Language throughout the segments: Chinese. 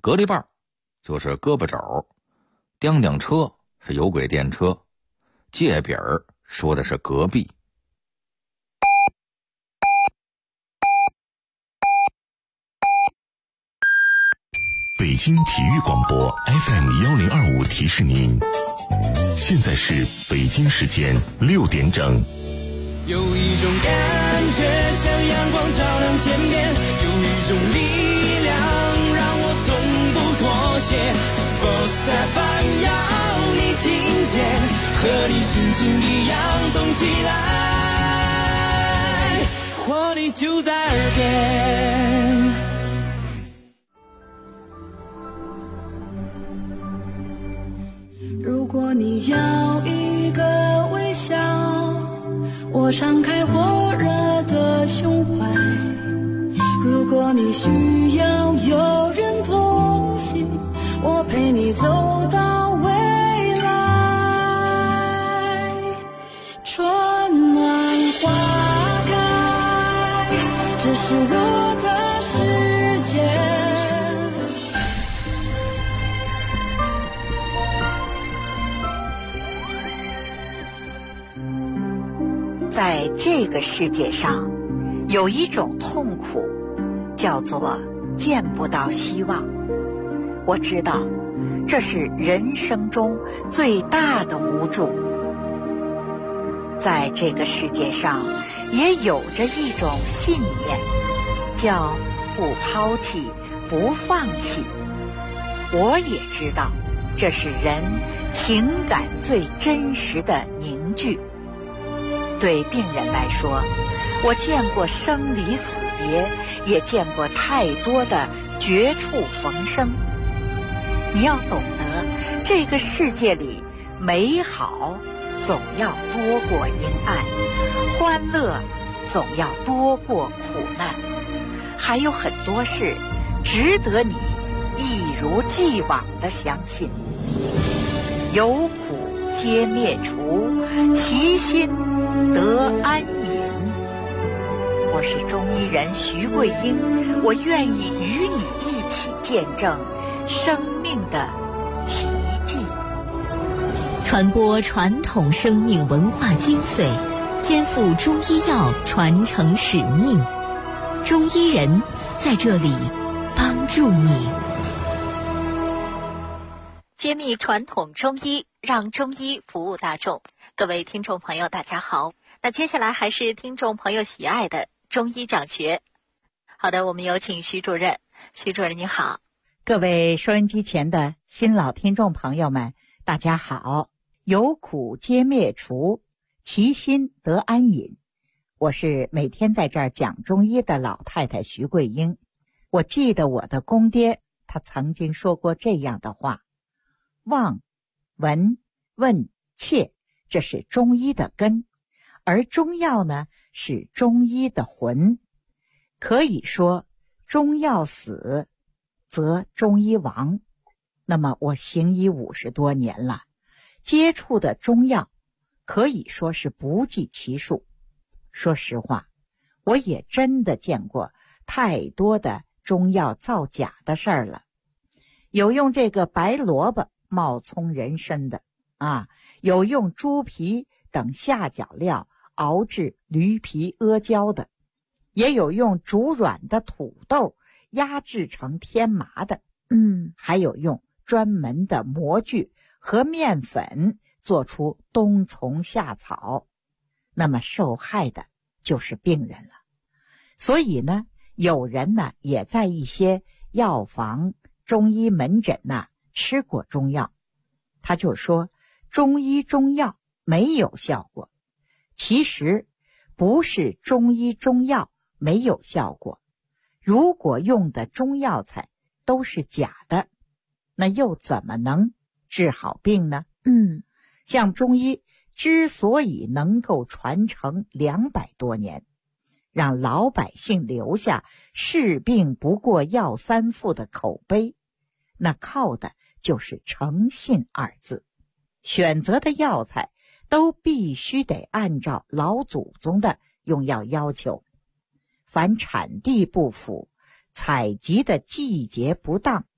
格力棒就是胳膊肘，叮叮车是有轨电车，界饼说的是隔壁。 北京体育广播 FM1025 提示您，现在是北京时间6点整。 有一种感觉像阳光照亮天边，有一种力量让我从不妥协。Sports FM 要你听见，和你心情一样动起来，活力就在耳边。 如果你要一个微笑，我敞开火热的胸怀。如果你需要有人同行，我陪你走到未来。春暖花开，这是我的世界。 在这个世界上，有一种痛苦，叫做见不到希望。我知道，这是人生中最大的无助。在这个世界上，也有着一种信念，叫不抛弃，不放弃。我也知道，这是人情感最真实的凝聚。对病人来说，我见过生离死别，也见过太多的绝处逢生。你要懂得，这个世界里美好总要多过阴暗，欢乐总要多过苦难，还有很多事值得你一如既往地相信。有苦皆灭除，其心得安隐。我是中医人徐桂英，我愿意与你一起见证生命的奇迹， 传播传统生命文化精髓，肩负中医药传承使命。中医人在这里帮助你， 揭秘传统中医，让中医服务大众。各位听众朋友大家好，那接下来还是听众朋友喜爱的中医讲学。好的，我们有请徐主任。徐主任你好。 各位收音机前的新老听众朋友们大家好。有苦皆灭除，其心得安隐。我是每天在这儿讲中医的老太太徐桂英。我记得我的公爹他曾经说过这样的话：望、闻、问、切，这是中医的根，而中药呢是中医的魂。可以说中药死则中医亡。那么我行医50多年了，接触的中药可以说是不计其数。说实话，我也真的见过太多的中药造假的事儿了。有用这个白萝卜冒充人参的有用猪皮等下脚料熬制驴皮阿胶的，也有用煮软的土豆压制成天麻的，还有用专门的模具和面粉做出冬虫夏草。那么受害的就是病人了。所以呢，有人呢也在一些药房、中医门诊吃过中药，他就说中医中药没有效果。其实不是中医中药没有效果，如果用的中药材都是假的，那又怎么能治好病呢？像中医之所以能够传承200多年，让老百姓留下治病不过药3副的口碑，那靠的就是诚信2字。选择的药材都必须得按照老祖宗的用药要求，凡产地不符、采集的季节不当，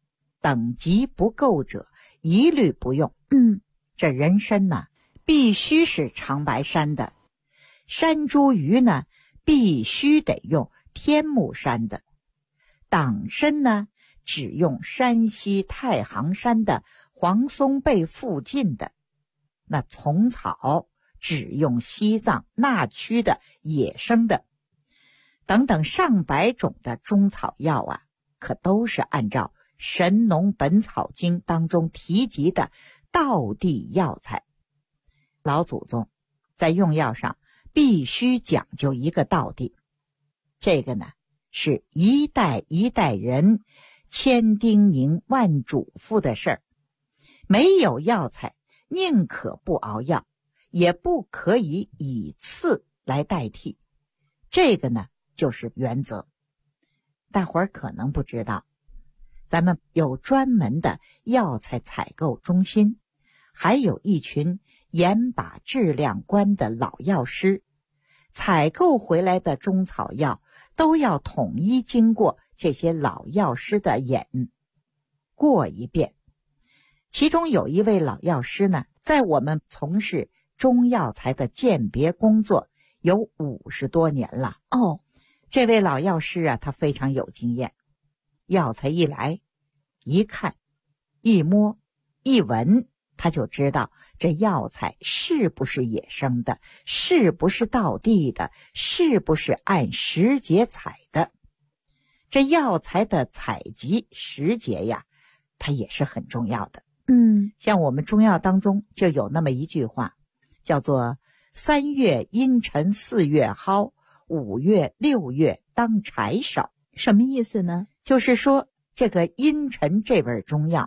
等级不够者一律不用。这人参呢，必须是长白山的；山茱萸呢，必须得用天目山的；党参呢，只用山西太行山的黄松背附近的；那虫草只用西藏那区的野生的，等等上百种的中草药啊，可都是按照《神农本草经》当中提及的道地药材。老祖宗在用药上必须讲究一个道地，这个呢是一代一代人千叮咛万嘱咐的事儿。没有药材，宁可不熬药，也不可以以刺来代替。这个呢就是原则。大伙儿可能不知道，咱们有专门的药材采购中心，还有一群严把质量关的老药师，采购回来的中草药都要统一经过这些老药师的眼过一遍。其中有一位老药师呢，在我们从事中药材的鉴别工作有50多年了。这位老药师啊，他非常有经验。药材一来，一看一摸一闻，他就知道这药材是不是野生的，是不是道地的，是不是按时节采的。这药材的采集时节呀，它也是很重要的。像我们中药当中就有那么一句话，叫做3月阴沉4月蒿，5月6月当柴烧。 什么意思呢？ 就是说这个阴沉这味中药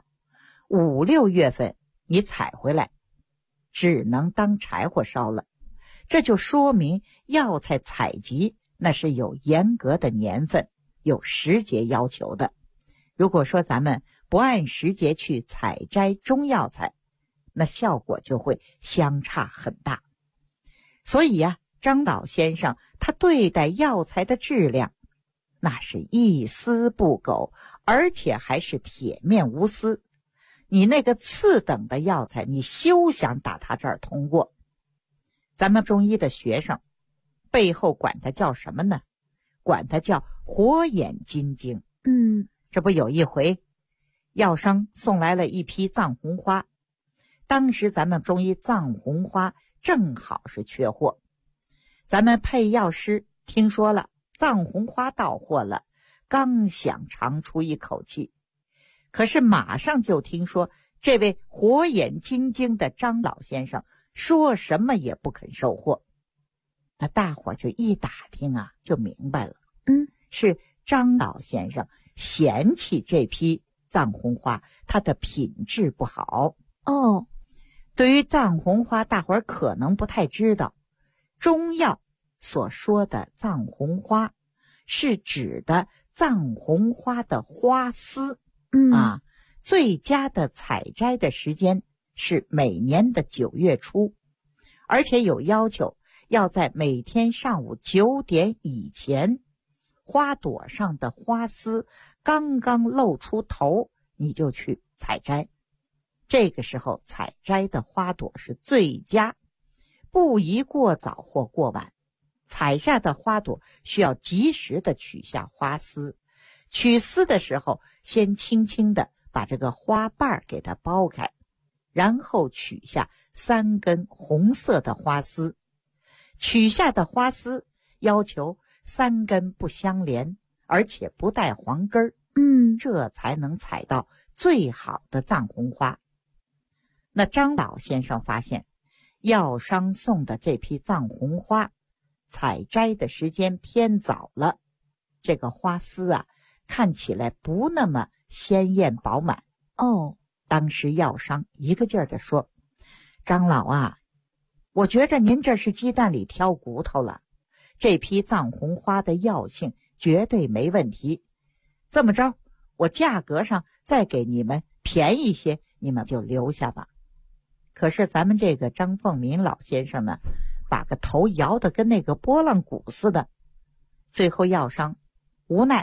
5、6月份你采回来只能当柴火烧了，这就说明药材采集那是有严格的年份，有时节要求的。如果说咱们不按时节去采摘中药材，那效果就会相差很大。所以呀，张老先生他对待药材的质量那是一丝不苟，而且还是铁面无私。你那个次等的药材，你休想打他这儿通过。咱们中医的学生背后管它叫什么呢？管它叫火眼金睛。这不有一回药商送来了一批藏红花，当时咱们中医藏红花正好是缺货。咱们配药师听说了藏红花到货了，刚想长出一口气，可是马上就听说这位火眼金睛的张老先生说什么也不肯收货。那大伙就一打听啊，就明白了。是张老先生嫌弃这批藏红花它的品质不好。对于藏红花，大伙儿可能不太知道，中药所说的藏红花是指的藏红花的花丝。最佳的采摘的时间是每年的9月初，而且有要求要在每天上午9点以前，花朵上的花丝刚刚露出头，你就去采摘。这个时候采摘的花朵是最佳，不宜过早或过晚。采下的花朵需要及时的取下花丝，取丝的时候先轻轻的把这个花瓣给它剥开，然后取下3根红色的花丝。取下的花丝要求3根不相连，而且不带黄根儿，这才能采到最好的藏红花。那张老先生发现药商送的这批藏红花采摘的时间偏早了，这个花丝啊看起来不那么鲜艳饱满。当时药商一个劲儿地说，张老啊，我觉着您这是鸡蛋里挑骨头了，这批藏红花的药性绝对没问题，这么着我价格上再给你们便宜些，你们就留下吧。可是咱们这个张凤鸣老先生呢，把个头摇得跟那个拨浪鼓似的。最后药商无奈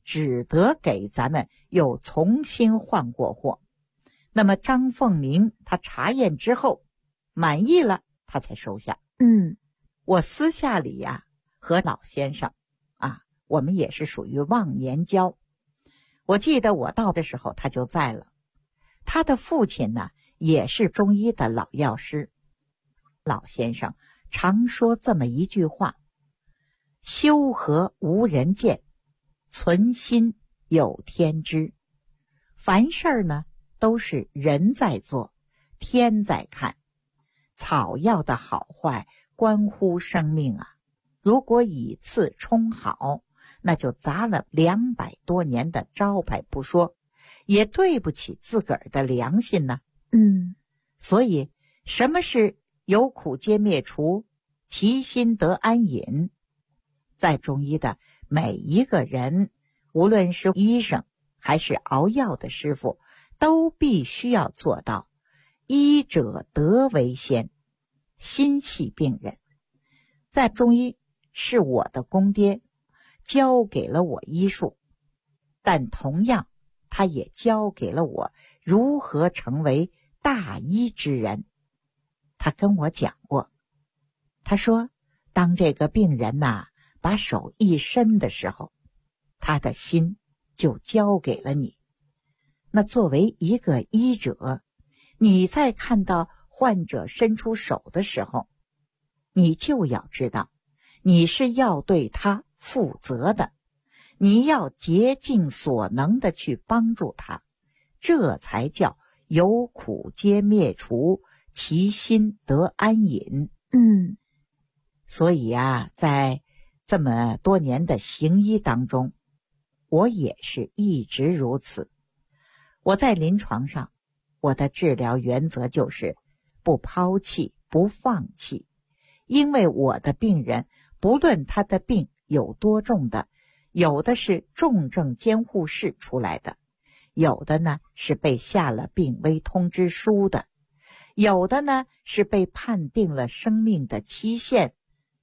只得给咱们又重新换过货。那么张凤鸣他查验之后满意了，他才收下。我私下里呀，和老先生我们也是属于忘年交。我记得我到的时候他就在了，他的父亲呢也是中医的老药师。老先生常说这么一句话：修和无人见，存心有天知。凡事呢都是人在做，天在看。草药的好坏关乎生命啊，如果以次充好，那就砸了200多年的招牌不说，也对不起自个儿的良心呢。所以什么是有苦皆灭除，其心得安隐？在中医的每一个人，无论是医生还是熬药的师傅，都必须要做到医者德为先，心系病人。在中医是我的公爹，教给了我医术，但同样他也教给了我如何成为大医之人。他跟我讲过，他说当这个病人把手一伸的时候，他的心就交给了你。那作为一个医者，你在看到患者伸出手的时候，你就要知道你是要对他负责的，你要竭尽所能的去帮助他，这才叫有苦皆灭除，其心得安隐。所以在这么多年的行医当中，我也是一直如此。我在临床上，我的治疗原则就是不抛弃，不放弃。因为我的病人，不论他的病有多重的，有的是重症监护室出来的，有的呢是被下了病危通知书的，有的呢是被判定了生命的期限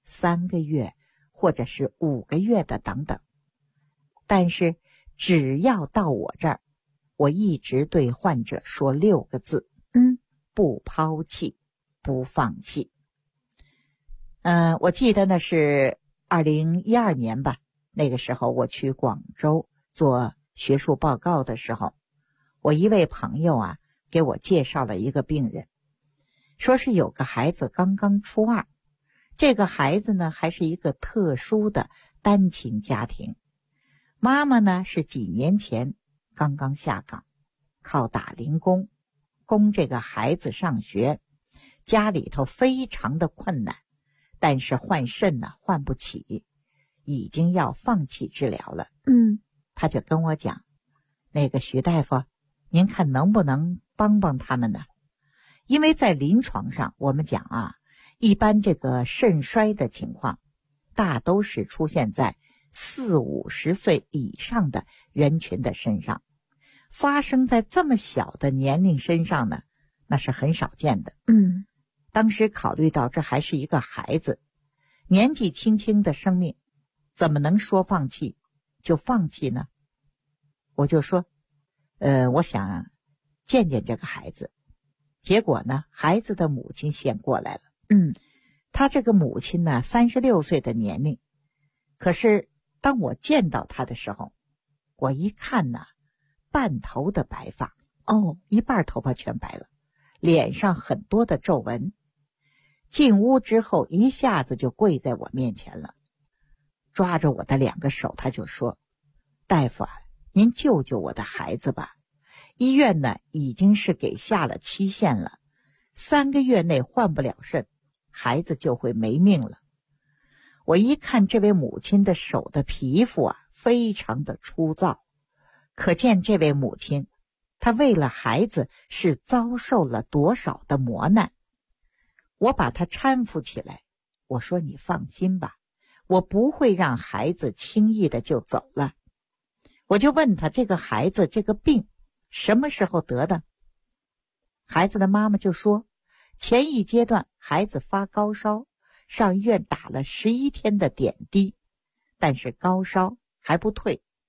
3个月或者是5个月的等等。但是只要到我这儿，我一直对患者说6个字，不抛弃，不放弃。我记得那是2012年吧，那个时候我去广州做学术报告的时候，我一位朋友给我介绍了一个病人，说是有个孩子刚刚初2，这个孩子呢还是一个特殊的单亲家庭，妈妈呢是几年前刚刚下岗，靠打零工供这个孩子上学，家里头非常的困难，但是换肾换不起，已经要放弃治疗了。他就跟我讲，那个徐大夫，您看能不能帮帮他们呢？因为在临床上我们讲一般这个肾衰的情况大都是出现在40-50岁以上的人群的身上，发生在这么小的年龄身上呢，那是很少见的。当时考虑到这还是一个孩子，年纪轻轻的生命，怎么能说放弃就放弃呢？我就说我想见见这个孩子。结果呢，孩子的母亲先过来了。他这个母亲呢36岁的年龄，可是当我见到他的时候，我一看半头的白发，一半头发全白了，脸上很多的皱纹。进屋之后一下子就跪在我面前了，抓着我的2个手，他就说，大夫您救救我的孩子吧，医院呢已经是给下了期限了，3个月内换不了肾，孩子就会没命了。我一看这位母亲的手的皮肤非常的粗糙，可见这位母亲她为了孩子是遭受了多少的磨难。我把她搀扶起来，我说你放心吧，我不会让孩子轻易的就走了。我就问他，这个孩子这个病什么时候得的？孩子的妈妈就说，前一阶段孩子发高烧，上医院打了11天的点滴，但是高烧还不退，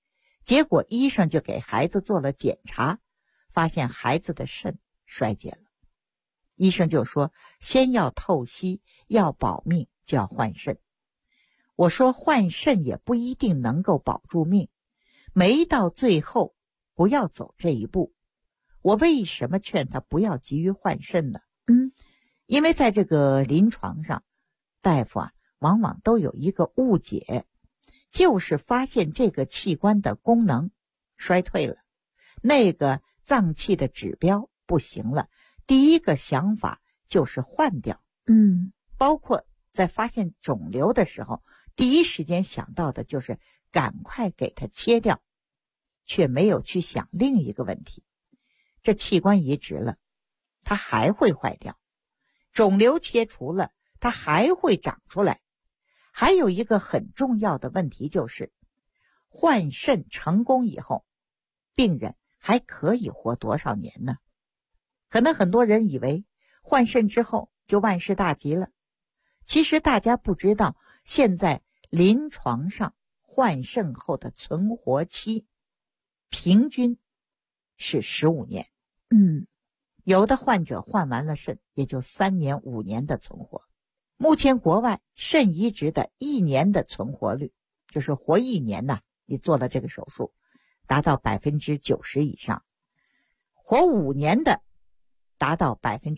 结果医生就给孩子做了检查，发现孩子的肾衰竭了。医生就说先要透析，要保命就要换肾。我说换肾也不一定能够保住命，没到最后不要走这一步。我为什么劝他不要急于换肾呢？因为在这个临床上，大夫往往都有一个误解，就是发现这个器官的功能衰退了，那个脏器的指标不行了，第一个想法就是换掉。包括在发现肿瘤的时候，第一时间想到的就是赶快给它切掉，却没有去想另一个问题，这器官移植了，它还会坏掉；肿瘤切除了，它还会长出来。还有一个很重要的问题就是，换肾成功以后，病人还可以活多少年呢？可能很多人以为换肾之后就万事大吉了，其实大家不知道，现在临床上换肾后的存活期平均是15年。有的患者换完了肾也就3年5年的存活。目前国外肾移植的1年的存活率，就是活1年你做了这个手术达到90%以上，活5年的达到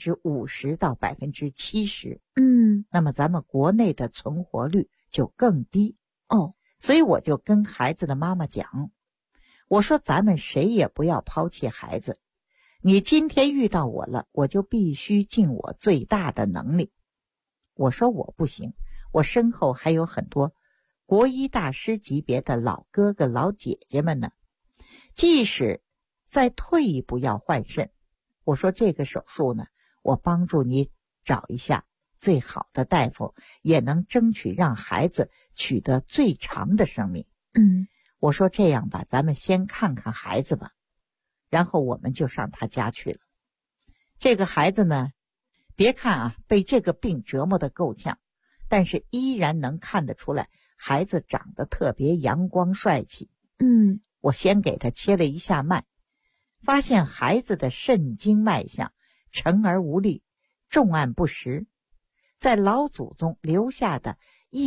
50%到70%。那么咱们国内的存活率就更低。所以我就跟孩子的妈妈讲，我说咱们谁也不要抛弃孩子，你今天遇到我了，我就必须尽我最大的能力。我说我不行，我身后还有很多国医大师级别的老哥哥老姐姐们呢，即使再退一步要换肾，我说这个手术呢，我帮助你找一下最好的大夫，也能争取让孩子取得最长的生命。我说这样吧，咱们先看看孩子吧，然后我们就上他家去了。这个孩子呢，别看被这个病折磨得够呛，但是依然能看得出来孩子长得特别阳光帅气。我先给他切了一下脉，发现孩子的肾经脉象沉而无力，重按不实，在老祖宗留下的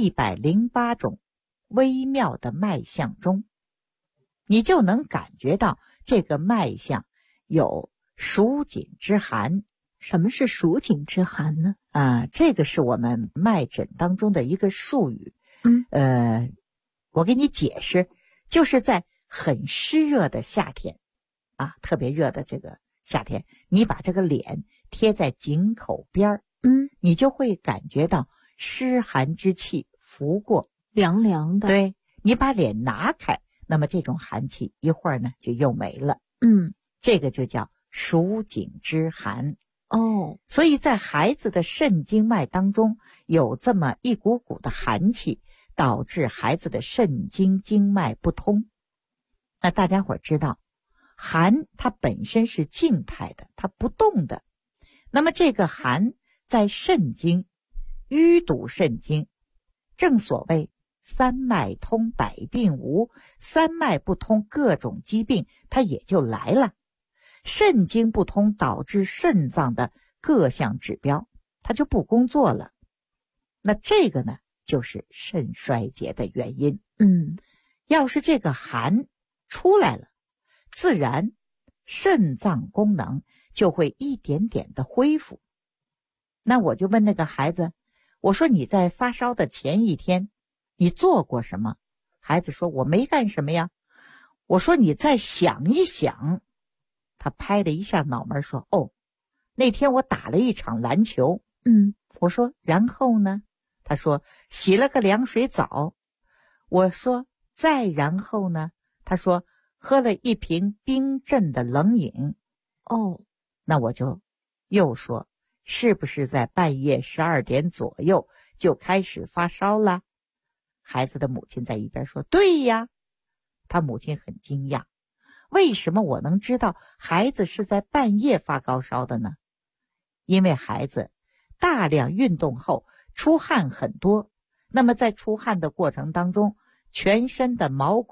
108种微妙的脉象中，你就能感觉到这个脉象有蜀锦之寒。 什么是蜀锦之寒呢？ 这个是我们脉诊当中的一个术语。我给你解释，就是在很湿热的夏天特别热的这个夏天，你把这个脸贴在井口边你就会感觉到湿寒之气拂过， 凉凉的。 对，你把脸拿开，那么这种寒气一会儿呢就又没了。这个就叫蜀锦之寒。所以在孩子的肾经脉当中有这么一股股的寒气，导致孩子的肾经经脉不通。那大家伙知道，寒它本身是静态的，它不动的。那么这个寒在肾经淤堵肾经，正所谓三脉通百病无，三脉不通各种疾病它也就来了。肾经不通导致肾脏的各项指标它就不工作了，那这个呢就是肾衰竭的原因。要是这个寒出来了，自然肾脏功能就会一点点的恢复。那我就问那个孩子，我说你在发烧的前一天你做过什么？孩子说我没干什么呀。我说你再想一想。他拍了一下脑门说，那天我打了一场篮球。我说然后呢？他说洗了个凉水澡。我说再然后呢？他说喝了一瓶冰镇的冷饮。那我就又说，是不是在半夜12点左右就开始发烧了？孩子的母亲在一边说，对呀。他母亲很惊讶，为什么我能知道孩子是在半夜发高烧的呢？因为孩子大量运动后出汗很多，那么在出汗的过程当中，全身的毛孔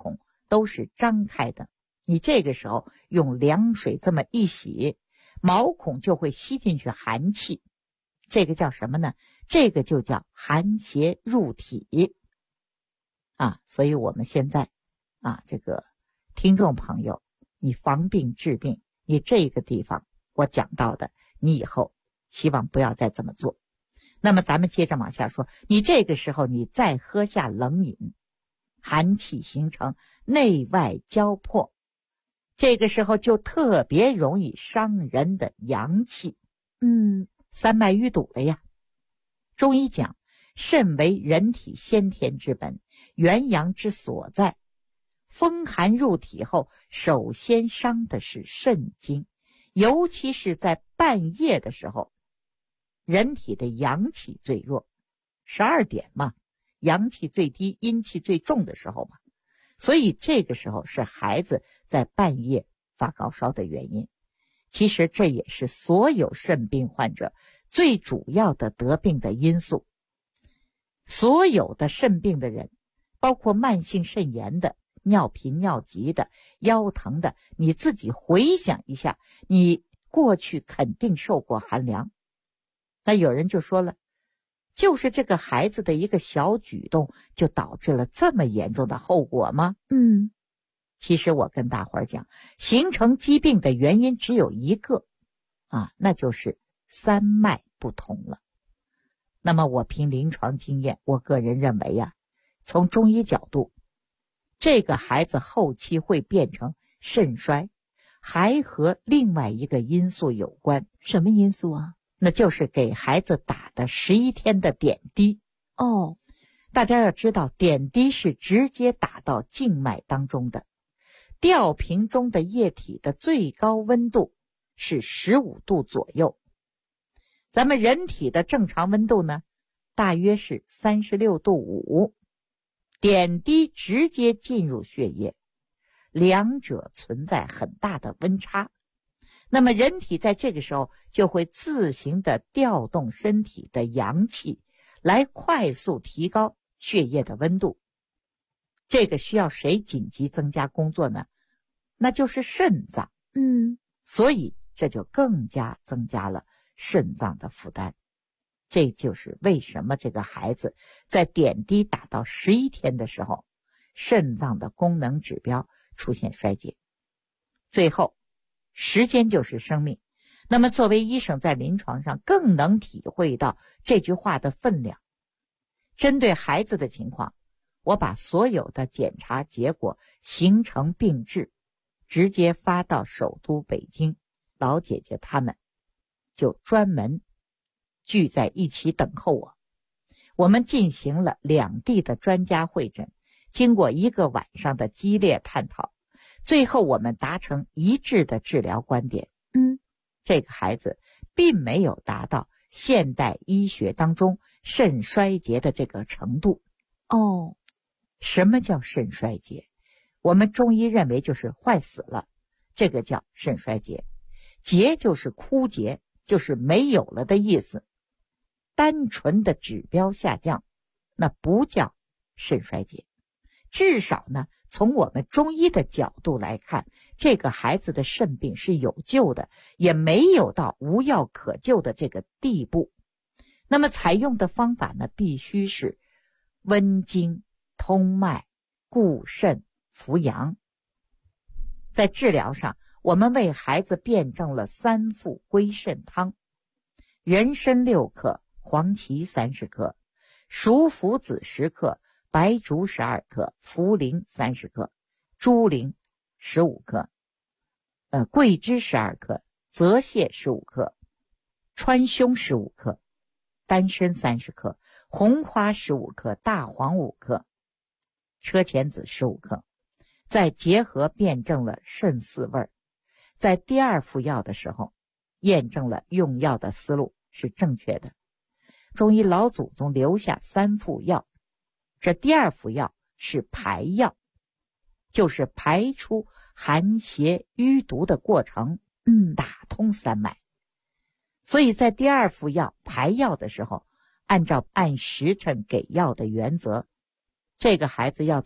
都是张开的，你这个时候用凉水这么一洗，毛孔就会吸进去寒气，这个叫什么呢？这个就叫寒邪入体啊。所以我们现在啊，这个听众朋友，你防病治病，你这个地方我讲到的，你以后希望不要再这么做。那么咱们接着往下说，你这个时候你再喝下冷饮，寒气形成，内外交迫，这个时候就特别容易伤人的阳气。三脉淤堵了呀。中医讲，肾为人体先天之本，元阳之所在。风寒入体后，首先伤的是肾经，尤其是在半夜的时候，人体的阳气最弱，12点嘛，阳气最低，阴气最重的时候嘛，所以这个时候是孩子在半夜发高烧的原因。其实这也是所有肾病患者最主要的得病的因素。所有的肾病的人，包括慢性肾炎的、尿频尿急的、腰疼的，你自己回想一下，你过去肯定受过寒凉。那有人就说了，就是这个孩子的一个小举动就导致了这么严重的后果吗？其实我跟大伙儿讲，形成疾病的原因只有一个啊，那就是三脉不同了。那么我凭临床经验，我个人认为呀，从中医角度，这个孩子后期会变成肾衰，还和另外一个因素有关。 什么因素啊？ 那就是给孩子打的11天的点滴。大家要知道，点滴是直接打到静脉当中的，吊瓶中的液体的最高温度是15度左右。咱们人体的正常温度呢，大约是36度5，点滴直接进入血液，两者存在很大的温差。那么人体在这个时候就会自行的调动身体的阳气，来快速提高血液的温度。这个需要谁紧急增加工作呢？那就是肾脏。所以这就更加增加了肾脏的负担。这就是为什么这个孩子在点滴打到11天的时候，肾脏的功能指标出现衰竭。最后，时间就是生命。那么作为医生，在临床上更能体会到这句话的分量。针对孩子的情况，我把所有的检查结果形成病志，直接发到首都北京，老姐姐他们就专门聚在一起等候我。我们进行了两地的专家会诊，经过1个晚上的激烈探讨，最后我们达成一致的治疗观点。这个孩子并没有达到现代医学当中肾衰竭的这个程度。什么叫肾衰竭？我们中医认为就是坏死了，这个叫肾衰竭。竭就是枯竭，就是没有了的意思。单纯的指标下降，那不叫肾衰竭。至少呢，从我们中医的角度来看，这个孩子的肾病是有救的，也没有到无药可救的这个地步。那么采用的方法呢，必须是温经、通脉、固肾、扶阳。在治疗上，我们为孩子辩证了3副归肾汤：人参6克，黄芪30克，熟附子10克，白术12克，茯苓30克，猪苓15克，桂枝12克，泽泻15克，川芎15克，丹参30克，红花15克，大黄5克，车前子15克。再结合辩证了肾四味，在第2副药的时候，验证了用药的思路是正确的。中医老祖宗留下3副药，这第2副药是排药，就是排出寒邪淤毒的过程，打通三脉。所以在第2副药排药的时候，按时辰给药的原则，这个孩子要在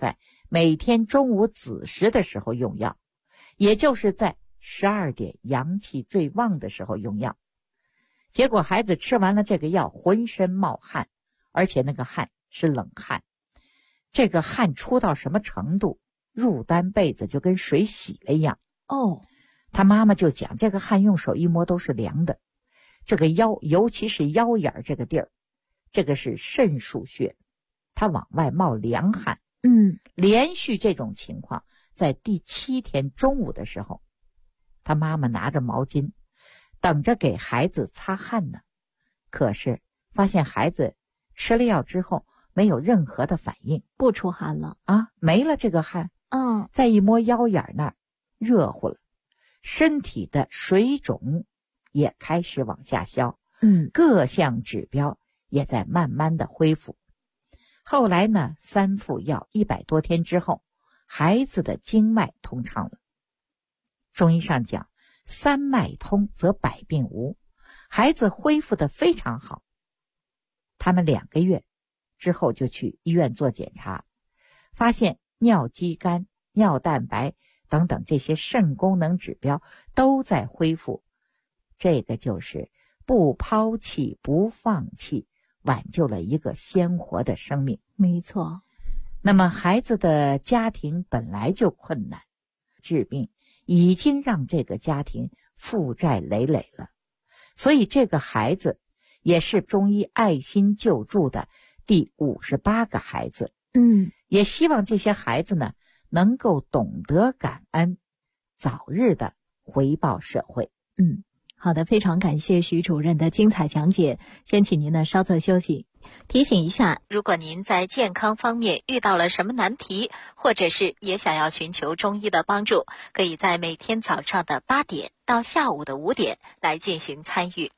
每天中午子时的时候用药，也就是在12点阳气最旺的时候用药。结果孩子吃完了这个药，浑身冒汗，而且那个汗是冷汗。这个汗出到什么程度，入单被子就跟水洗了一样。他妈妈就讲，这个汗用手一摸都是凉的。这个腰，尤其是腰眼这个地儿，这个是肾腧穴，它往外冒凉汗。连续这种情况，在第7天中午的时候，他妈妈拿着毛巾等着给孩子擦汗呢。可是发现孩子吃了药之后没有任何的反应， 不出汗了没了这个汗。再一摸腰眼那儿，热乎了，身体的水肿也开始往下消。各项指标也在慢慢的恢复。后来呢，3副药100多天之后，孩子的经脉通畅了。中医上讲，3脉通则百病无，孩子恢复得非常好。他们2个月之后就去医院做检查，发现尿肌酐、尿蛋白等等这些肾功能指标都在恢复。这个就是不抛弃不放弃，挽救了一个鲜活的生命。 没错。 那么孩子的家庭本来就困难，治病已经让这个家庭负债累累了，所以这个孩子也是中医爱心救助的第58个孩子。也希望这些孩子呢能够懂得感恩，早日的回报社会。 好的，非常感谢徐主任的精彩讲解。先请您呢稍作休息。 提醒一下，如果您在健康方面遇到了什么难题，或者是也想要寻求中医的帮助，可以在每天早上的8点到下午的5点来进行参与。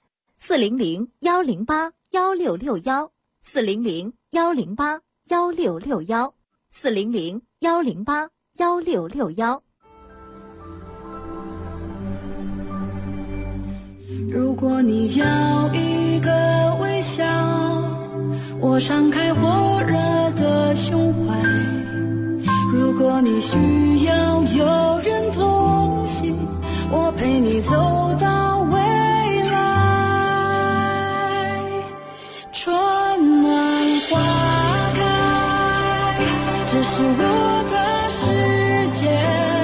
400-108-1661 400-108-1661 400-108-1661。 如果你要一个微笑，我敞开火热的胸怀。如果你需要有人同行，我陪你走到未来。春暖花开，这是我的世界。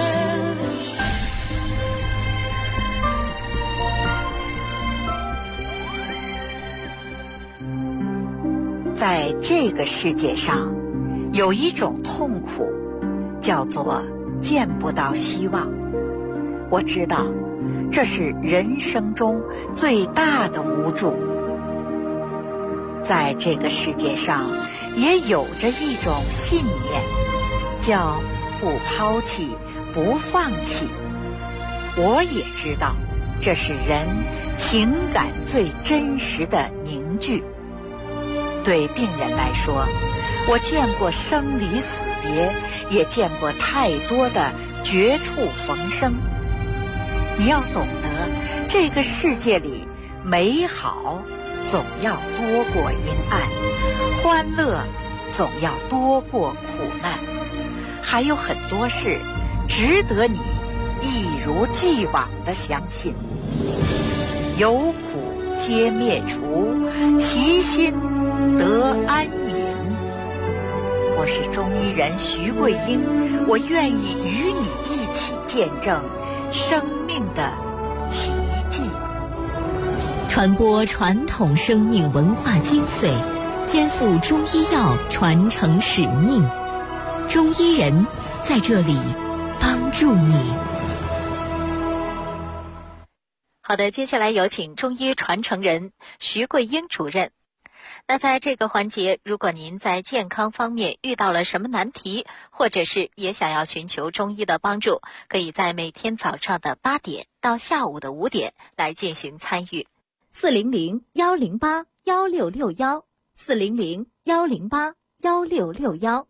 在这个世界上，有一种痛苦，叫做见不到希望。我知道，这是人生中最大的无助。在这个世界上，也有着一种信念，叫不抛弃，不放弃。我也知道，这是人情感最真实的凝聚。对病人来说，我见过生离死别，也见过太多的绝处逢生。你要懂得，这个世界里美好总要多过阴暗，欢乐总要多过苦难，还有很多事值得你一如既往的相信。有苦皆灭除，其心得安隐。我是中医人徐桂英，我愿意与你一起见证生命的奇迹， 传播传统生命文化精髓，肩负中医药传承使命。中医人在这里帮助你。 好的，接下来有请中医传承人徐桂英主任。那在这个环节，如果您在健康方面遇到了什么难题，或者是也想要寻求中医的帮助，可以在每天早上的8点到下午的5点来进行参与。 400-108-1661 400-108-1661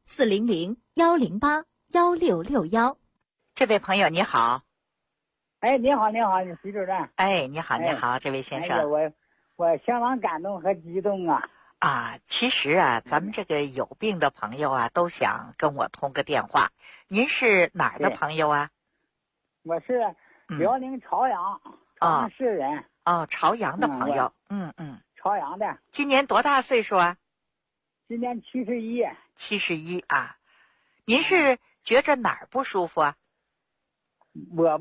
400-108-1661。 这位朋友你好。 哎，你好，徐主任。 哎，你好，这位先生。 我相当感动和激动啊！ 啊，其实啊，咱们这个有病的朋友啊，都想跟我通个电话。您是哪儿的朋友啊？ 我是辽宁朝阳朝阳市人。 哦，朝阳的朋友。 朝阳的。 今年多大岁数啊？ 今年71。 71啊。您是觉着哪儿不舒服啊？ 我